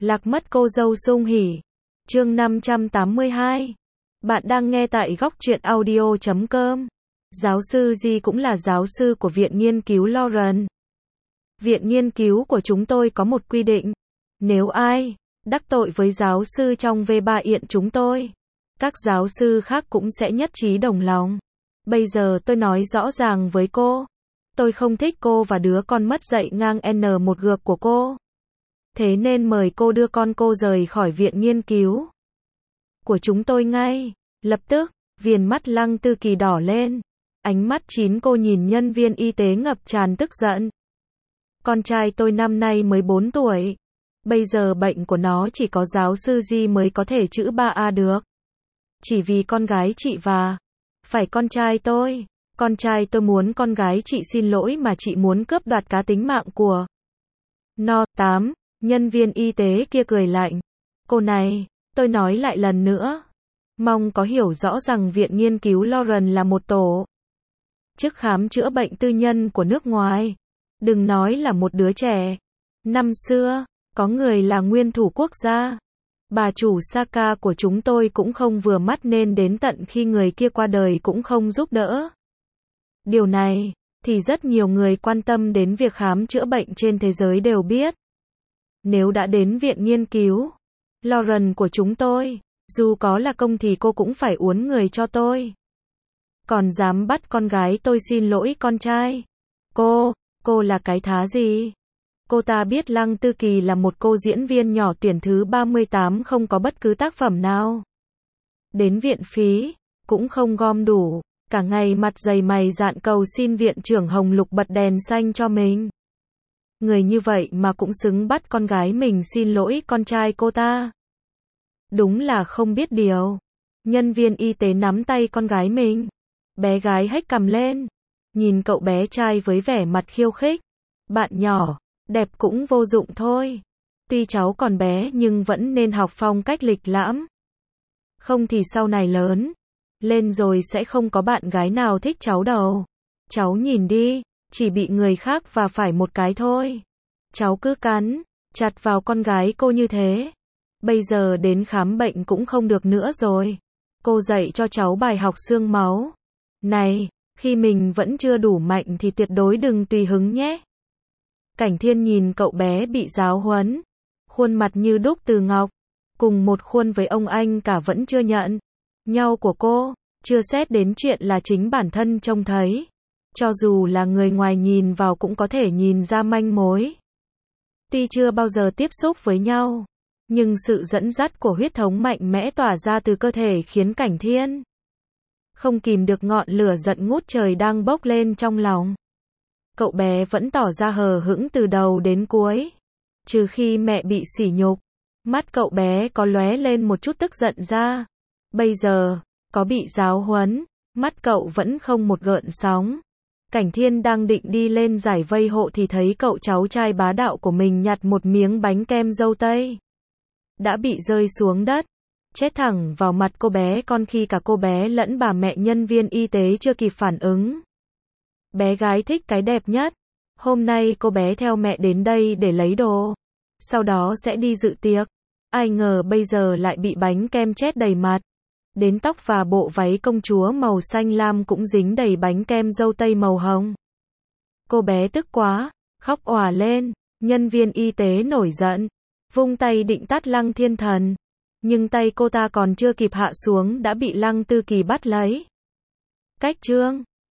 Lạc mất cô dâu sung hỉ. Chương 582. Bạn đang nghe tại góc truyện audio.com. Giáo sư G cũng là giáo sư của Viện Nghiên cứu Lauren. Viện nghiên cứu của chúng tôi có một quy định. Nếu ai đắc tội với giáo sư trong V3 Yện chúng tôi, các giáo sư khác cũng sẽ nhất trí đồng lòng. Bây giờ tôi nói rõ ràng với cô. Tôi không thích cô và đứa con mất dạy ngang N1 gược của cô. Thế nên mời cô đưa con cô rời khỏi viện nghiên cứu của chúng tôi ngay. Lập tức, viền mắt Lăng Tư Kỳ đỏ lên. Ánh mắt chín cô nhìn nhân viên y tế ngập tràn tức giận. Con trai tôi năm nay mới 4 tuổi. Bây giờ bệnh của nó chỉ có giáo sư G mới có thể chữa 3A được. Chỉ vì con gái chị và phải con trai tôi. Con trai tôi muốn con gái chị xin lỗi mà chị muốn cướp đoạt cá tính mạng của nó. 8. Nhân viên y tế kia cười lạnh. Cô này, tôi nói lại lần nữa. Mong có hiểu rõ rằng Viện Nghiên cứu Lauren là một tổ chức khám chữa bệnh tư nhân của nước ngoài. Đừng nói là một đứa trẻ. Năm xưa, có người là nguyên thủ quốc gia. Bà chủ Saka của chúng tôi cũng không vừa mắt nên đến tận khi người kia qua đời cũng không giúp đỡ. Điều này, thì rất nhiều người quan tâm đến việc khám chữa bệnh trên thế giới đều biết. Nếu đã đến Viện Nghiên cứu Lauren của chúng tôi, dù có là công thì cô cũng phải uốn người cho tôi. Còn dám bắt con gái tôi xin lỗi con trai. Cô là cái thá gì? Cô ta biết Lăng Tư Kỳ là một cô diễn viên nhỏ tuyển thứ 38 không có bất cứ tác phẩm nào. Đến viện phí, cũng không gom đủ. Cả ngày mặt dày mày dạn cầu xin viện trưởng Hồng Lục bật đèn xanh cho mình. Người như vậy mà cũng xứng bắt con gái mình xin lỗi con trai cô ta. Đúng là không biết điều. Nhân viên y tế nắm tay con gái mình. Bé gái hếch cằm lên. Nhìn cậu bé trai với vẻ mặt khiêu khích. Bạn nhỏ, đẹp cũng vô dụng thôi. Tuy cháu còn bé nhưng vẫn nên học phong cách lịch lãm. Không thì sau này lớn lên rồi sẽ không có bạn gái nào thích cháu đâu. Cháu nhìn đi, chỉ bị người khác và phải một cái thôi. Cháu cứ cắn chặt vào con gái cô như thế. Bây giờ đến khám bệnh cũng không được nữa rồi. Cô dạy cho cháu bài học xương máu. Này, khi mình vẫn chưa đủ mạnh thì tuyệt đối đừng tùy hứng nhé. Cảnh Thiên nhìn cậu bé bị giáo huấn. Khuôn mặt như đúc từ ngọc. Cùng một khuôn với ông anh cả vẫn chưa nhận nhau của cô. Chưa xét đến chuyện là chính bản thân trông thấy. Cho dù là người ngoài nhìn vào cũng có thể nhìn ra manh mối. Tuy chưa bao giờ tiếp xúc với nhau, nhưng sự dẫn dắt của huyết thống mạnh mẽ tỏa ra từ cơ thể khiến Cảnh Thiên không kìm được ngọn lửa giận ngút trời đang bốc lên trong lòng. Cậu bé vẫn tỏ ra hờ hững từ đầu đến cuối. Trừ khi mẹ bị sỉ nhục, mắt cậu bé có lóe lên một chút tức giận ra. Bây giờ, có bị giáo huấn, mắt cậu vẫn không một gợn sóng. Cảnh Thiên đang định đi lên giải vây hộ thì thấy cậu cháu trai bá đạo của mình nhặt một miếng bánh kem dâu tây đã bị rơi xuống đất, chết thẳng vào mặt cô bé con khi cả cô bé lẫn bà mẹ nhân viên y tế chưa kịp phản ứng. Bé gái thích cái đẹp nhất. Hôm nay cô bé theo mẹ đến đây để lấy đồ. Sau đó sẽ đi dự tiệc. Ai ngờ bây giờ lại bị bánh kem chét đầy mặt. Đến tóc và bộ váy công chúa màu xanh lam cũng dính đầy bánh kem dâu tây màu hồng. Cô bé tức quá, khóc òa lên. Nhân viên y tế nổi giận, vung tay định tát Lăng Thiên Thần. Nhưng tay cô ta còn chưa kịp hạ xuống đã bị Lăng Tư Kỳ bắt lấy. Cách chương